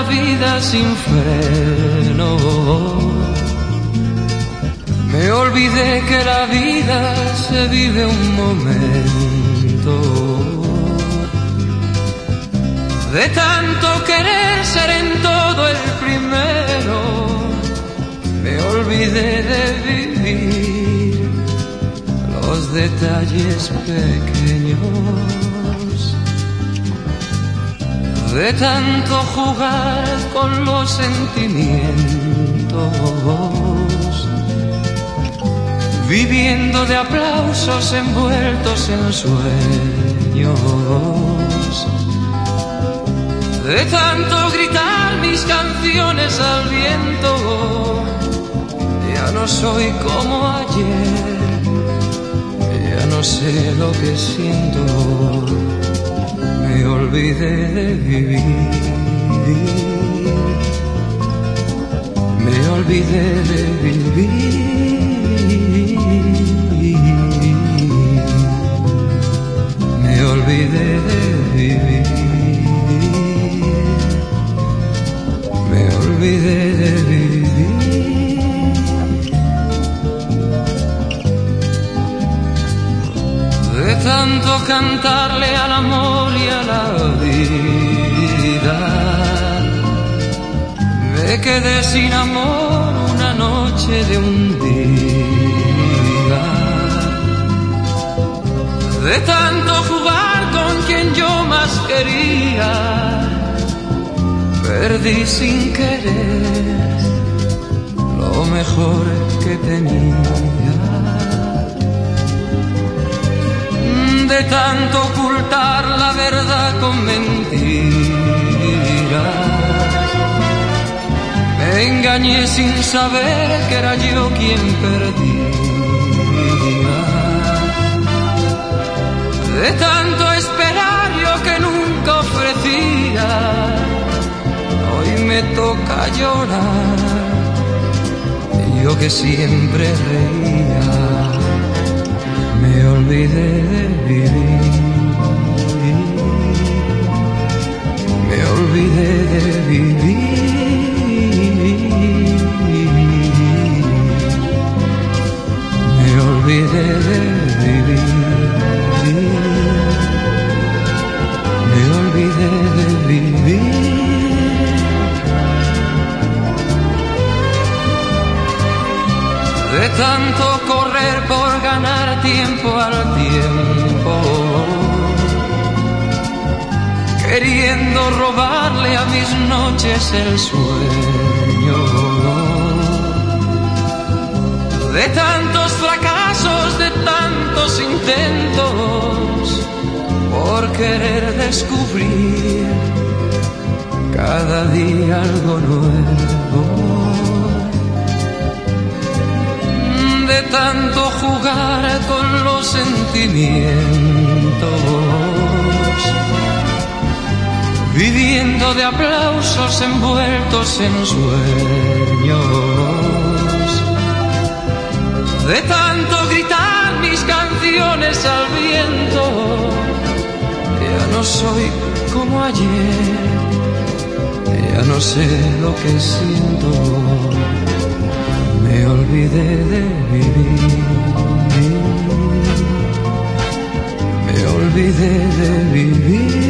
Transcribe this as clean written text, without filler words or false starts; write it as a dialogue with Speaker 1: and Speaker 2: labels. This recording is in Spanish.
Speaker 1: vida sin freno. Me olvidé que la vida se vive un momento. De tanto querer ser en todo el primero, me olvidé de vivir los detalles pequeños. De tanto jugar con los sentimientos, viviendo de aplausos envueltos en sueños. De tanto gritar mis canciones al viento, ya no soy como ayer, ya no sé lo que siento. Me olvidé de vivir, me olvidé de vivir, me olvidé de vivir, me olvidé de vivir. De tanto cantarle al amor y a la vida, me quedé sin amor una noche de un día. De tanto jugar con quien yo más quería, perdí sin querer lo mejor que tenía. De tanto ocultar la verdad con mentiras, me engañé sin saber que era yo quien perdía. De tanto esperar yo que nunca ofrecía, hoy me toca llorar, yo que siempre reía. Me olvidé de vivir, me olvidé de vivir, me olvidé de vivir, me olvidé de vivir. De tanto correr por ganar tiempo al tiempo, queriendo robarle a mis noches el sueño. De tantos fracasos, de tantos intentos, por querer descubrir cada día algo nuevo. De tanto jugar con los sentimientos, viviendo de aplausos envueltos en sueños. De tanto gritar mis canciones al viento, ya no soy como ayer, ya no sé lo que siento. Me olvidé de vivir, me olvidé de vivir,